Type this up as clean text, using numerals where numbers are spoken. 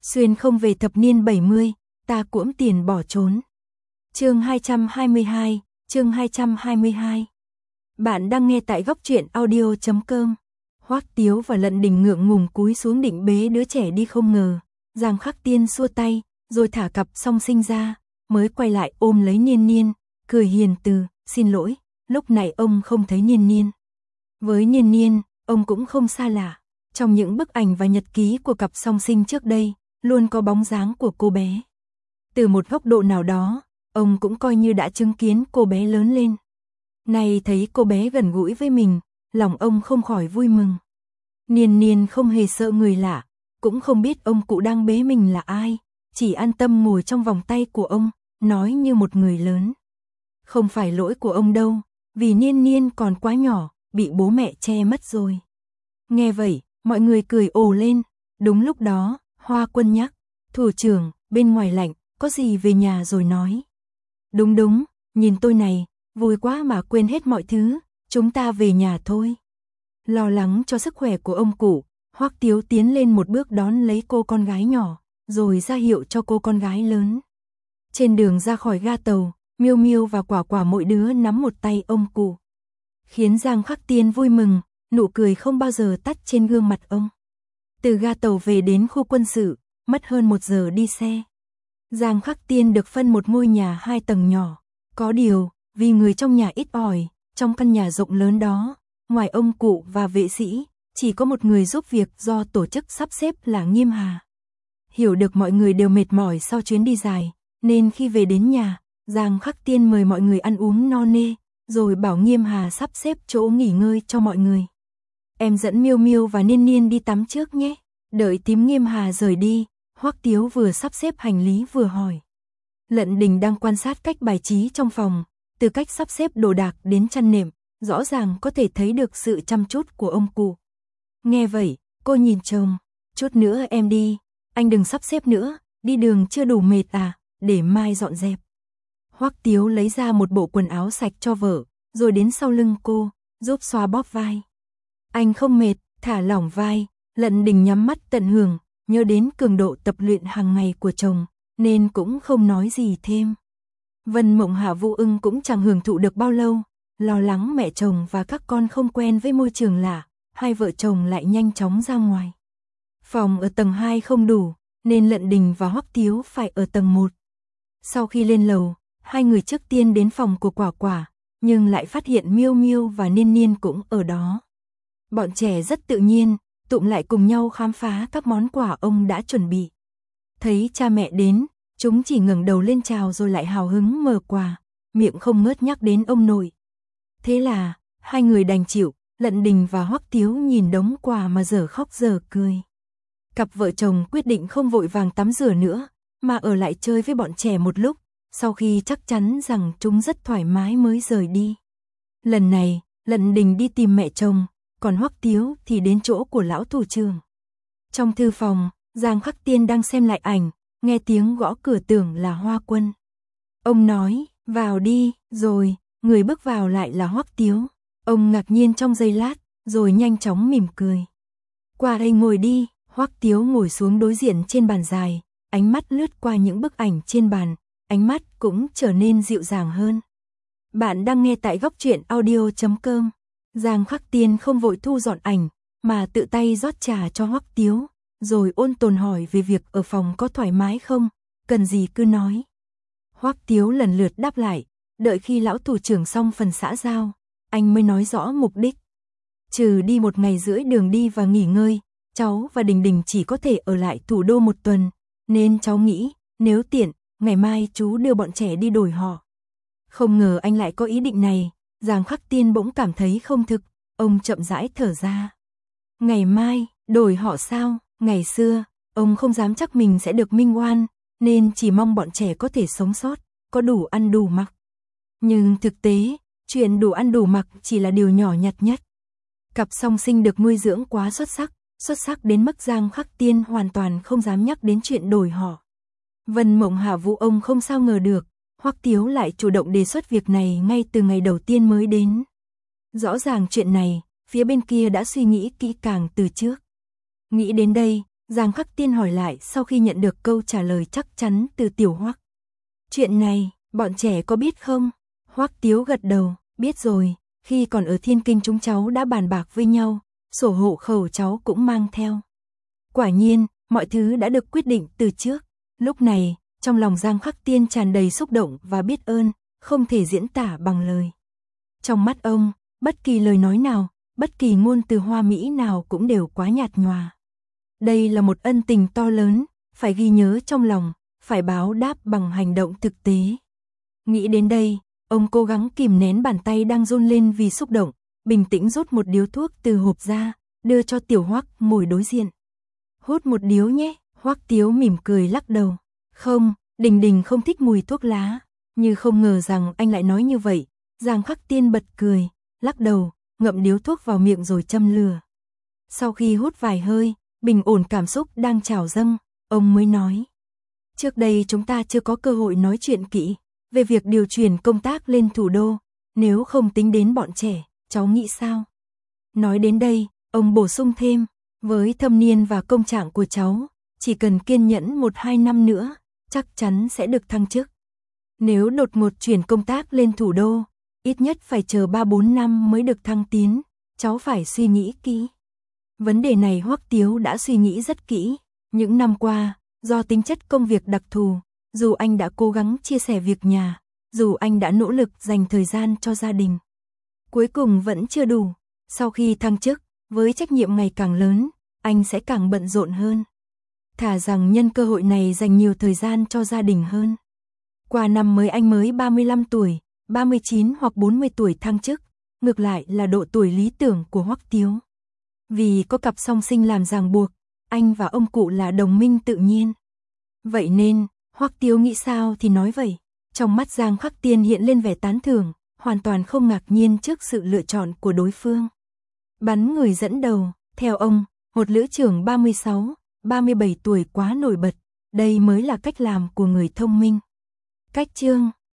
Xuyên không về thập niên 70, ta cuỗm tiền bỏ trốn. Chương 222, chương 222. Bạn đang nghe tại góc truyện audio.com. Hoắc Tiếu và Lận Đình ngượng ngùng cúi xuống định bế đứa trẻ đi, không ngờ Giang Khắc Tiên xua tay, rồi thả cặp song sinh ra, mới quay lại ôm lấy Niên Niên, cười hiền từ, xin lỗi, lúc này ông không thấy Niên Niên. Với Niên Niên, ông cũng không xa lạ, trong những bức ảnh và nhật ký của cặp song sinh trước đây, luôn có bóng dáng của cô bé. Từ một góc độ nào đó, ông cũng coi như đã chứng kiến cô bé lớn lên. Nay thấy cô bé gần gũi với mình, lòng ông không khỏi vui mừng. Niên Niên không hề sợ người lạ, cũng không biết ông cụ đang bế mình là ai, chỉ an tâm ngồi trong vòng tay của ông, nói như một người lớn. Không phải lỗi của ông đâu, vì Niên Niên còn quá nhỏ, bị bố mẹ che mất rồi. Nghe vậy, mọi người cười ồ lên. Đúng lúc đó, Hoa Quân nhắc, thủ trưởng, bên ngoài lạnh, có gì về nhà rồi nói. Đúng, nhìn tôi này, vui quá mà quên hết mọi thứ, chúng ta về nhà thôi. Lo lắng cho sức khỏe của ông cụ, Hoắc Tiếu tiến lên một bước đón lấy cô con gái nhỏ, rồi ra hiệu cho cô con gái lớn. Trên đường ra khỏi ga tàu, Miêu Miêu và Quả Quả mỗi đứa nắm một tay ông cụ, khiến Giang Khắc Tiên vui mừng, nụ cười không bao giờ tắt trên gương mặt ông. Từ ga tàu về đến khu quân sự, mất hơn 1 giờ đi xe. Giang Khắc Tiên được phân một ngôi nhà 2 tầng nhỏ. Có điều, vì người trong nhà ít ỏi, trong căn nhà rộng lớn đó, ngoài ông cụ và vệ sĩ, chỉ có một người giúp việc do tổ chức sắp xếp là Nghiêm Hà. Hiểu được mọi người đều mệt mỏi sau chuyến đi dài, nên khi về đến nhà, Giang Khắc Tiên mời mọi người ăn uống no nê, rồi bảo Nghiêm Hà sắp xếp chỗ nghỉ ngơi cho mọi người. Em dẫn Miêu Miêu và Niên Niên đi tắm trước nhé. Đợi tím Nghiêm Hà rời đi, Hoắc Tiếu vừa sắp xếp hành lý vừa hỏi. Lận Đình đang quan sát cách bài trí trong phòng, từ cách sắp xếp đồ đạc đến chăn nệm, rõ ràng có thể thấy được sự chăm chút của ông cụ. Nghe vậy, cô nhìn chồng, chút nữa em đi, anh đừng sắp xếp nữa, đi đường chưa đủ mệt à, để mai dọn dẹp. Hoắc Tiếu lấy ra một bộ quần áo sạch cho vợ, rồi đến sau lưng cô, giúp xoa bóp vai. Anh không mệt, thả lỏng vai. Lận Đình nhắm mắt tận hưởng, nhớ đến cường độ tập luyện hàng ngày của chồng, nên cũng không nói gì thêm. Vân Mộng Hạ Vũ Ưng cũng chẳng hưởng thụ được bao lâu, lo lắng mẹ chồng và các con không quen với môi trường lạ, hai vợ chồng lại nhanh chóng ra ngoài. Phòng ở tầng 2 không đủ, nên Lận Đình và Hoắc Tiếu phải ở tầng 1. Sau khi lên lầu, hai người trước tiên đến phòng của Quả Quả, nhưng lại phát hiện Miêu Miêu và Niên Niên cũng ở đó. Bọn trẻ rất tự nhiên, tụm lại cùng nhau khám phá các món quà ông đã chuẩn bị. Thấy cha mẹ đến, chúng chỉ ngẩng đầu lên chào rồi lại hào hứng mở quà, miệng không ngớt nhắc đến ông nội. Thế là, hai người đành chịu, Lận Đình và Hoắc Tiếu nhìn đống quà mà dở khóc dở cười. Cặp vợ chồng quyết định không vội vàng tắm rửa nữa, mà ở lại chơi với bọn trẻ một lúc, sau khi chắc chắn rằng chúng rất thoải mái mới rời đi. Lần này, Lận Đình đi tìm mẹ chồng, còn Hoắc Tiếu thì đến chỗ của lão thủ trưởng. Trong thư phòng, Giang Khắc Tiên đang xem lại ảnh, nghe tiếng gõ cửa tưởng là Hoa Quân. Ông nói, vào đi, rồi, người bước vào lại là Hoắc Tiếu. Ông ngạc nhiên trong giây lát, rồi nhanh chóng mỉm cười. Qua đây ngồi đi. Hoắc Tiếu ngồi xuống đối diện trên bàn dài, ánh mắt lướt qua những bức ảnh trên bàn, ánh mắt cũng trở nên dịu dàng hơn. Bạn đang nghe tại góc truyện audio.com. Giang Khắc Tiên không vội thu dọn ảnh, mà tự tay rót trà cho Hoắc Tiếu, rồi ôn tồn hỏi về việc ở phòng có thoải mái không, cần gì cứ nói. Hoắc Tiếu lần lượt đáp lại, đợi khi lão thủ trưởng xong phần xã giao, anh mới nói rõ mục đích. Trừ đi 1 ngày rưỡi đường đi và nghỉ ngơi, cháu và Đình Đình chỉ có thể ở lại thủ đô 1 tuần, nên cháu nghĩ, nếu tiện, ngày mai chú đưa bọn trẻ đi đổi họ. Không ngờ anh lại có ý định này. Giang Khắc Tiên bỗng cảm thấy không thực, ông chậm rãi thở ra. Ngày mai, đổi họ sao? Ngày xưa, ông không dám chắc mình sẽ được minh oan, nên chỉ mong bọn trẻ có thể sống sót, có đủ ăn đủ mặc. Nhưng thực tế, chuyện đủ ăn đủ mặc chỉ là điều nhỏ nhặt nhất. Cặp song sinh được nuôi dưỡng quá xuất sắc đến mức Giang Khắc Tiên hoàn toàn không dám nhắc đến chuyện đổi họ. Vân Mộng Hạ Vũ ông không sao ngờ được, Hoắc Tiếu lại chủ động đề xuất việc này ngay từ ngày đầu tiên mới đến. Rõ ràng chuyện này, phía bên kia đã suy nghĩ kỹ càng từ trước. Nghĩ đến đây, Giang Khắc Tiên hỏi lại sau khi nhận được câu trả lời chắc chắn từ Tiểu Hoắc. Chuyện này, bọn trẻ có biết không? Hoắc Tiếu gật đầu, biết rồi, khi còn ở Thiên Kinh chúng cháu đã bàn bạc với nhau, sổ hộ khẩu cháu cũng mang theo. Quả nhiên, mọi thứ đã được quyết định từ trước. Lúc này, trong lòng Giang Khắc Tiên tràn đầy xúc động và biết ơn, không thể diễn tả bằng lời. Trong mắt ông, bất kỳ lời nói nào, bất kỳ ngôn từ hoa mỹ nào cũng đều quá nhạt nhòa. Đây là một ân tình to lớn, phải ghi nhớ trong lòng, phải báo đáp bằng hành động thực tế. Nghĩ đến đây, ông cố gắng kìm nén bàn tay đang run lên vì xúc động, bình tĩnh rút một điếu thuốc từ hộp ra, đưa cho Tiểu Hoắc ngồi đối diện. Hút một điếu nhé, Hoắc Tiếu mỉm cười lắc đầu. Không, Đình Đình không thích mùi thuốc lá, như không ngờ rằng anh lại nói như vậy. Giang Khắc Tiên bật cười, lắc đầu, ngậm điếu thuốc vào miệng rồi châm lửa. Sau khi hút vài hơi, bình ổn cảm xúc đang trào dâng, ông mới nói. Trước đây chúng ta chưa có cơ hội nói chuyện kỹ về việc điều chuyển công tác lên thủ đô, nếu không tính đến bọn trẻ, cháu nghĩ sao? Nói đến đây, ông bổ sung thêm, với thâm niên và công trạng của cháu, chỉ cần kiên nhẫn 1-2 năm nữa, chắc chắn sẽ được thăng chức. Nếu đột ngột chuyển công tác lên thủ đô, ít nhất phải chờ 3-4 năm mới được thăng tiến, cháu phải suy nghĩ kỹ. Vấn đề này Hoắc Tiếu đã suy nghĩ rất kỹ. Những năm qua, do tính chất công việc đặc thù, dù anh đã cố gắng chia sẻ việc nhà, dù anh đã nỗ lực dành thời gian cho gia đình, cuối cùng vẫn chưa đủ. Sau khi thăng chức, với trách nhiệm ngày càng lớn, anh sẽ càng bận rộn hơn. Thà rằng nhân cơ hội này dành nhiều thời gian cho gia đình hơn. Qua năm mới anh mới 35 tuổi, 39 hoặc 40 tuổi thăng chức, ngược lại là độ tuổi lý tưởng của Hoắc Tiếu. Vì có cặp song sinh làm ràng buộc, anh và ông cụ là đồng minh tự nhiên. Vậy nên, Hoắc Tiếu nghĩ sao thì nói vậy. Trong mắt Giang Khắc Tiên hiện lên vẻ tán thưởng, hoàn toàn không ngạc nhiên trước sự lựa chọn của đối phương. Bắn người dẫn đầu, theo ông, một lữ trưởng 36, 37 tuổi quá nổi bật, đây mới là cách làm của người thông minh. Cách chương